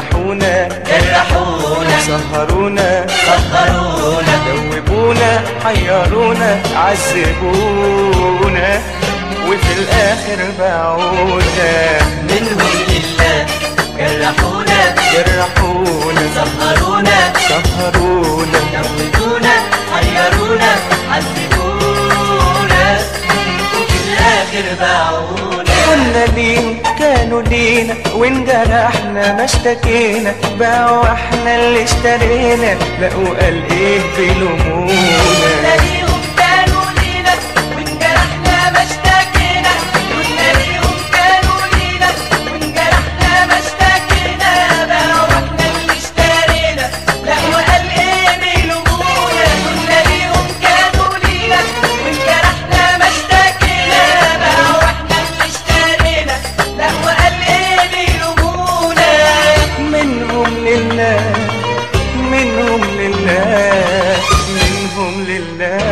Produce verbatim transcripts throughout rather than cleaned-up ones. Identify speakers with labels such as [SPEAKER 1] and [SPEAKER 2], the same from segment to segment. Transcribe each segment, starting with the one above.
[SPEAKER 1] جرحونا
[SPEAKER 2] جرحونا
[SPEAKER 1] سهرونا
[SPEAKER 2] سهرونا
[SPEAKER 1] دوبونا حيرونا عذبونا وفي الآخر باعونا.
[SPEAKER 2] منهم لله جرحونا
[SPEAKER 1] جرحونا
[SPEAKER 2] سهرونا
[SPEAKER 1] سهرونا
[SPEAKER 2] دوبونا حيرونا عذبونا وفي الآخر باعونا.
[SPEAKER 1] كنا ليهم كانوا لينا وانجرحنا ما اشتكينا، باعوا احنا اللي اشترينا لقوا قال ايه بيلومونا.
[SPEAKER 2] ليهم كانوا لينا وانجرحنا ما اشتكينا، كنا ليهم كانوا لينا وانجرحنا ما اشتكينا، باعوا احنا اللي اشترينا لقوا قال ايه بيلومونا. كنا ليهم كانوا لينا وانجرحنا ما اشتكينا، باعوا احنا اللي اشترينا لقوا قال ايه بيلومونا.
[SPEAKER 1] منهم لله منهم لله منهم لله.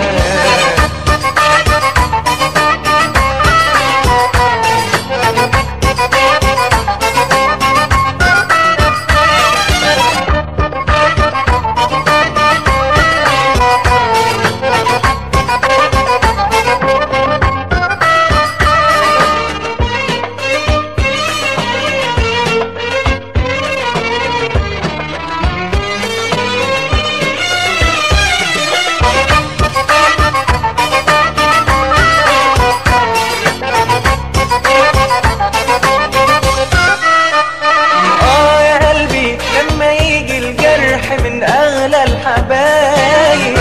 [SPEAKER 1] من أغلى الحبايب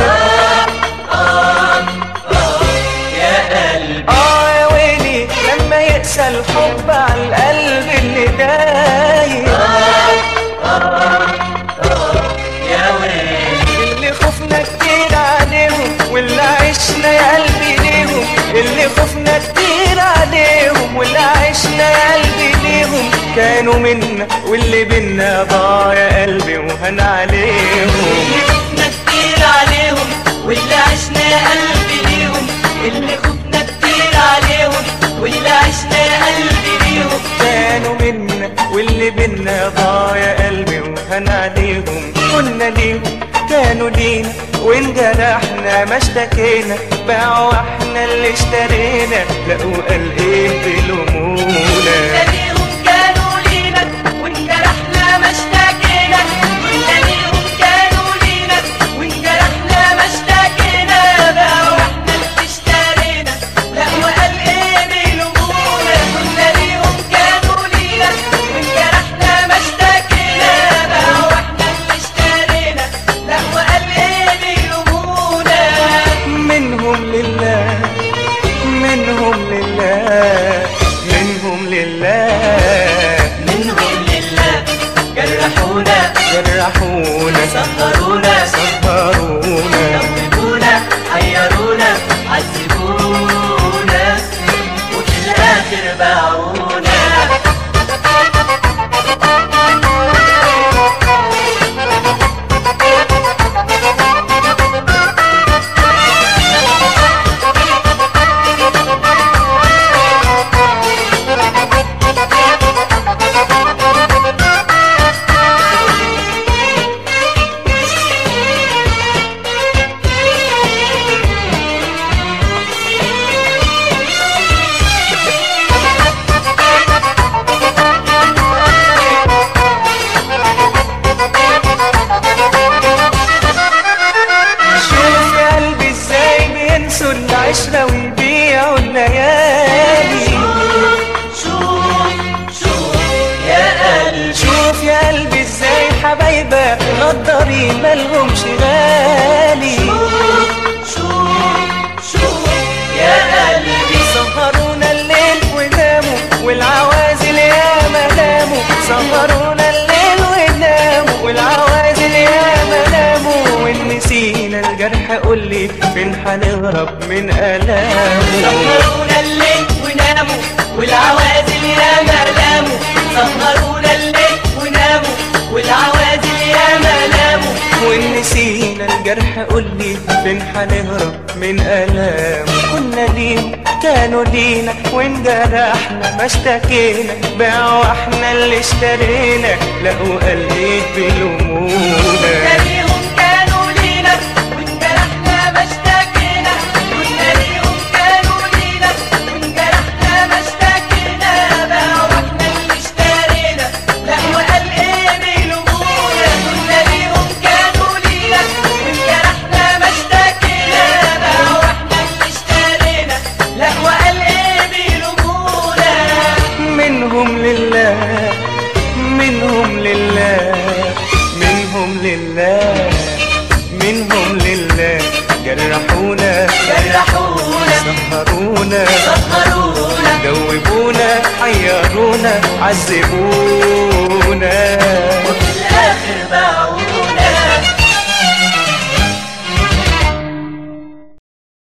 [SPEAKER 2] آه آه يا قلبي
[SPEAKER 1] آه يا ويلي لما يقسى الحب على القلب اللي دايب
[SPEAKER 2] آه آه آه يا ويلي
[SPEAKER 1] اللي خفنا كتير عليهم واللي عشنا يا قلبي ليهم، اللي خفنا كتير عليهم واللي عشنا يا قلبي ليهم، كانوا منا واللي بينا ضاع يا قلبي وهن عليهم.
[SPEAKER 2] اللي خفنا كتير عليهم واللي عشنا يا قلبي ليهم، اللي خفنا كتير عليهم واللي عشنا يا قلبي ليهم،
[SPEAKER 1] كانوا منا واللي بينا ضاع يا قلبي وهن عليهم. كنا ليهم كانوا لينا وانجرحنا ما اشتكينا، باعوا احنا اللي اشترينا لقوا قال ايه بيلومونا.
[SPEAKER 2] ليهم كانوا لينا وانجرحنا ما اشتكينا، كنا ليهم كانوا لينا وانجرحنا ما اشتكينا، باعوا احنا اللي اشترينا لقوا قال ايه بيلومونا. كنا ليهم كانوا لينا وانجرحنا ما اشتكينا، باعوا احنا اللي اشترينا لقوا قال ايه بيلومونا.
[SPEAKER 1] منهم لله منهم لله منهم لله
[SPEAKER 2] منهم لله جرحونا
[SPEAKER 1] جرحونا
[SPEAKER 2] سهرونا
[SPEAKER 1] سهرونا
[SPEAKER 2] دوبونا حيرونا عذبونا وفي الآخر باعونا.
[SPEAKER 1] العشرة ويبيعوا الليالي.
[SPEAKER 2] شوف شوف يا قلبي
[SPEAKER 1] شوف يا قلبي ازاي حبايبك غدارين مالهمش غالي.
[SPEAKER 2] شوف شوف يا قلبي
[SPEAKER 1] سهرونا الليل وناموا والعوازل ياما ناموا، سهرونا الليل وناموا والعوازل ياما ناموا، ونسينا الجرح قولي فين هنهرب من ألامه.
[SPEAKER 2] سهرونا الليل وناموا والعوازل ياما ناموا، سهرونا الليل وناموا والعوازل ياما ناموا،
[SPEAKER 1] ونسينا الجرح قولي فين هنهرب من ألامه. كنا ليهم كانوا لينا وانجرحنا ما اشتكينا، باعوا احنا اللي اشترينا، لقوا قال ايه بيلومونا.
[SPEAKER 2] ليهم كانوا لينا وانجرحنا ما اشتكينا، قلنا ليهم كانوا لينا وانجرحنا ما اشتكينا، باعوا احنا اللي اشترينا، لقوا قال ايه بيلومونا. قلنا ليهم كانوا لينا وانجرحنا ما اشتكينا، باعوا احنا اللي اشترينا، لقوا قال ايه بيلومونا.
[SPEAKER 1] منهم لله منهم لله منهم لله منهم لله، جرحونا
[SPEAKER 2] جرحونا
[SPEAKER 1] سهرونا
[SPEAKER 2] سهرونا
[SPEAKER 1] دوبونا حيرونا عذبونا،
[SPEAKER 2] وفي الآخر باعونا.